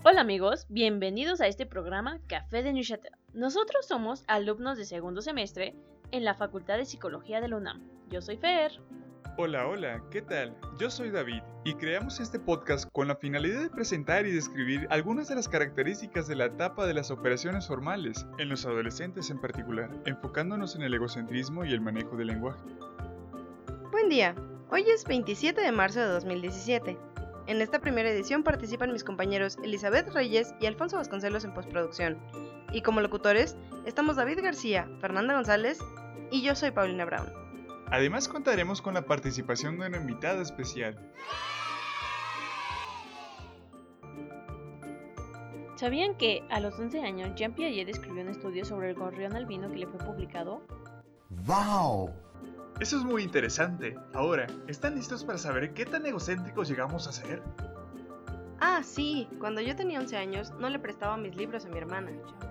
Hola amigos, bienvenidos a este programa Café de Neuchâtel. Nosotros somos alumnos de segundo semestre en la Facultad de Psicología de la UNAM. Yo soy Fer. Hola, ¿qué tal? Yo soy David y creamos este podcast con la finalidad de presentar y describir algunas de las características de la etapa de las operaciones formales, en los adolescentes en particular, enfocándonos en el egocentrismo y el manejo del lenguaje. Buen día, hoy es 27 de marzo de 2017. En esta primera edición participan mis compañeros Elizabeth Reyes y Alfonso Vasconcelos en postproducción. Y como locutores, estamos David García, Fernanda González y yo soy Paulina Brown. Además contaremos con la participación de una invitada especial. ¿Sabían que a los 11 años Jean Piaget escribió un estudio sobre el gorrión albino que le fue publicado? ¡Wow! Eso es muy interesante. Ahora, ¿están listos para saber qué tan egocéntricos llegamos a ser? Ah, sí, cuando yo tenía 11 años no le prestaba mis libros a mi hermana.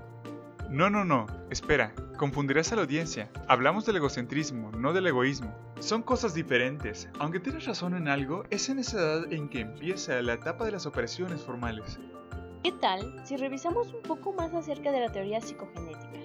No, espera, confundirás a la audiencia. Hablamos del egocentrismo, no del egoísmo. Son cosas diferentes. Aunque tienes razón en algo, es en esa edad en que empieza la etapa de las operaciones formales. ¿Qué tal si revisamos un poco más acerca de la teoría psicogenética?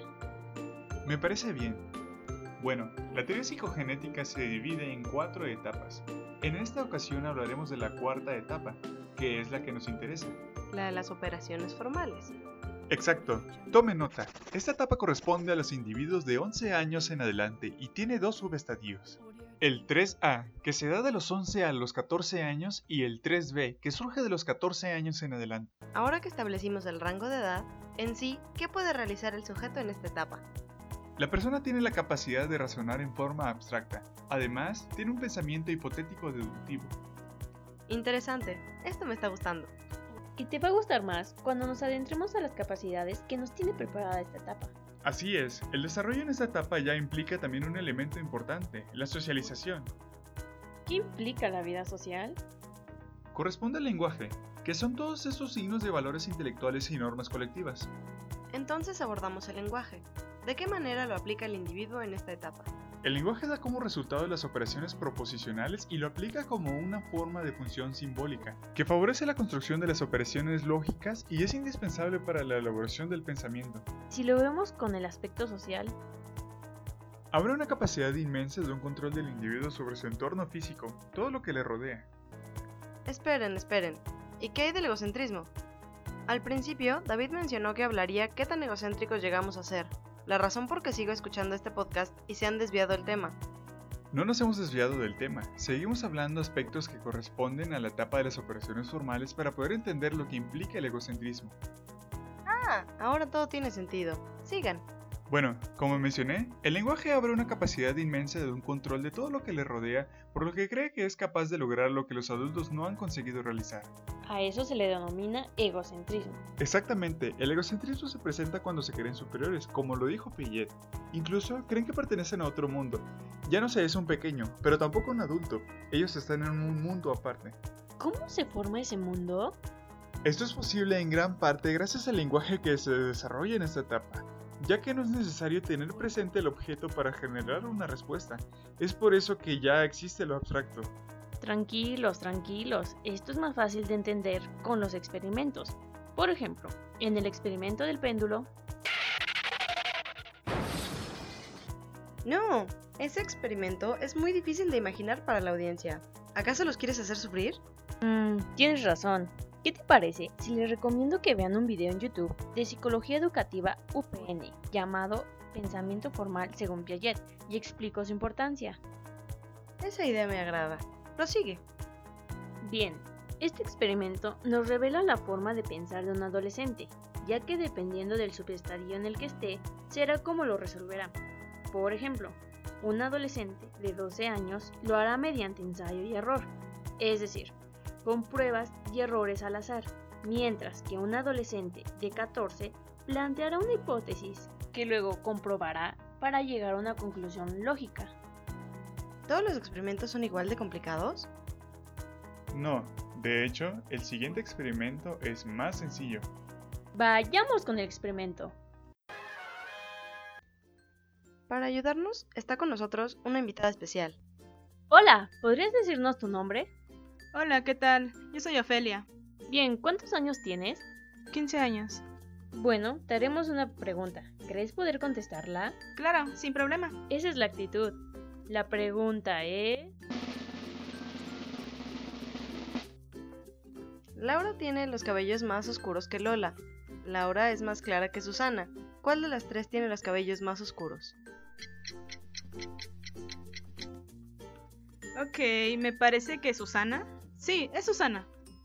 Me parece bien. Bueno, la teoría psicogenética se divide en 4 etapas. En esta ocasión hablaremos de la cuarta etapa, que es la que nos interesa. La de las operaciones formales. Exacto. Tome nota. Esta etapa corresponde a los individuos de 11 años en adelante y tiene 2 subestadios. El 3A, que se da de los 11 a los 14 años, y el 3B, que surge de los 14 años en adelante. Ahora que establecimos el rango de edad, en sí, ¿qué puede realizar el sujeto en esta etapa? La persona tiene la capacidad de razonar en forma abstracta. Además, tiene un pensamiento hipotético deductivo. Interesante, esto me está gustando. Y te va a gustar más cuando nos adentremos a las capacidades que nos tiene preparada esta etapa. Así es, el desarrollo en esta etapa ya implica también un elemento importante, la socialización. ¿Qué implica la vida social? Corresponde al lenguaje, que son todos esos signos de valores intelectuales y normas colectivas. Entonces abordamos el lenguaje. ¿De qué manera lo aplica el individuo en esta etapa? El lenguaje da como resultado las operaciones proposicionales y lo aplica como una forma de función simbólica, que favorece la construcción de las operaciones lógicas y es indispensable para la elaboración del pensamiento. Si lo vemos con el aspecto social, habrá una capacidad inmensa de un control del individuo sobre su entorno físico, todo lo que le rodea. Esperen. ¿Y qué hay del egocentrismo? Al principio, David mencionó que hablaría qué tan egocéntricos llegamos a ser. La razón por qué sigo escuchando este podcast y se han desviado del tema. No nos hemos desviado del tema, seguimos hablando aspectos que corresponden a la etapa de las operaciones formales para poder entender lo que implica el egocentrismo. Ah, ahora todo tiene sentido. Sigan. Bueno, como mencioné, el lenguaje abre una capacidad inmensa de un control de todo lo que le rodea, por lo que cree que es capaz de lograr lo que los adultos no han conseguido realizar. A eso se le denomina egocentrismo. Exactamente, el egocentrismo se presenta cuando se creen superiores, como lo dijo Piaget. Incluso creen que pertenecen a otro mundo. Ya no se es un pequeño, pero tampoco un adulto. Ellos están en un mundo aparte. ¿Cómo se forma ese mundo? Esto es posible en gran parte gracias al lenguaje que se desarrolla en esta etapa, ya que no es necesario tener presente el objeto para generar una respuesta. Es por eso que ya existe lo abstracto. Tranquilos, esto es más fácil de entender con los experimentos. Por ejemplo, en el experimento del péndulo... No, ese experimento es muy difícil de imaginar para la audiencia. ¿Acaso los quieres hacer sufrir? Tienes razón. ¿Qué te parece si les recomiendo que vean un video en YouTube de Psicología Educativa UPN llamado Pensamiento Formal según Piaget y explico su importancia? Esa idea me agrada. Prosigue. Bien, este experimento nos revela la forma de pensar de un adolescente, ya que dependiendo del subestadio en el que esté, será como lo resolverá. Por ejemplo, un adolescente de 12 años lo hará mediante ensayo y error, es decir, con pruebas y errores al azar, mientras que un adolescente de 14 planteará una hipótesis que luego comprobará para llegar a una conclusión lógica. ¿Todos los experimentos son igual de complicados? No, de hecho, el siguiente experimento es más sencillo. Vayamos con el experimento. Para ayudarnos, está con nosotros una invitada especial. Hola, ¿podrías decirnos tu nombre? Hola, ¿qué tal? Yo soy Ofelia. Bien, ¿cuántos años tienes? 15 años. Bueno, te haremos una pregunta. ¿Crees poder contestarla? Claro, sin problema. Esa es la actitud. La pregunta es... Laura tiene los cabellos más oscuros que Lola. Laura es más clara que Susana. ¿Cuál de las tres tiene los cabellos más oscuros? Ok, me parece que Susana. Sí, es Susana.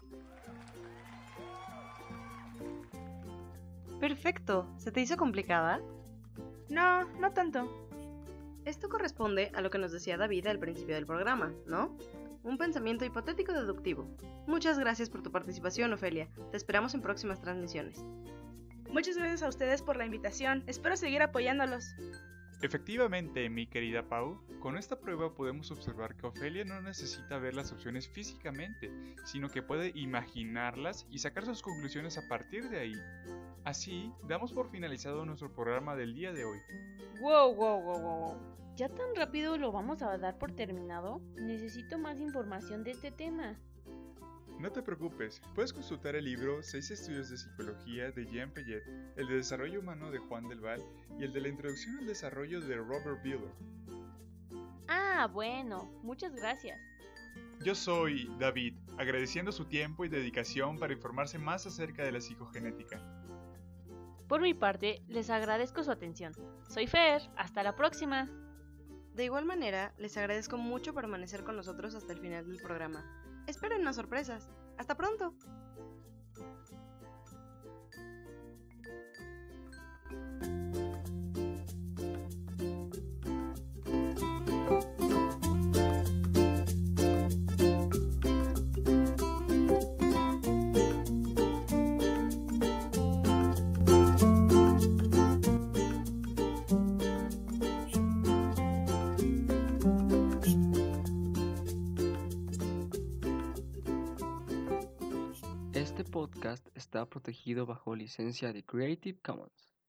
Perfecto. ¿Se te hizo complicada? No, no tanto. Esto corresponde a lo que nos decía David al principio del programa, ¿no? Un pensamiento hipotético deductivo. Muchas gracias por tu participación, Ofelia. Te esperamos en próximas transmisiones. Muchas gracias a ustedes por la invitación. Espero seguir apoyándolos. Efectivamente, mi querida Pau, con esta prueba podemos observar que Ofelia no necesita ver las opciones físicamente, sino que puede imaginarlas y sacar sus conclusiones a partir de ahí. Así, damos por finalizado nuestro programa del día de hoy. Wow. ¿Ya tan rápido lo vamos a dar por terminado? Necesito más información de este tema. No te preocupes, puedes consultar el libro 6 estudios de psicología de Jean Piaget, el de desarrollo humano de Juan Del Val y el de la introducción al desarrollo de Robert Beeler. Ah, bueno, muchas gracias. Yo soy David, agradeciendo su tiempo y dedicación para informarse más acerca de la psicogenética. Por mi parte, les agradezco su atención. Soy Fer, hasta la próxima. De igual manera, les agradezco mucho permanecer con nosotros hasta el final del programa. Esperen más sorpresas. ¡Hasta pronto! Este podcast está protegido bajo licencia de Creative Commons.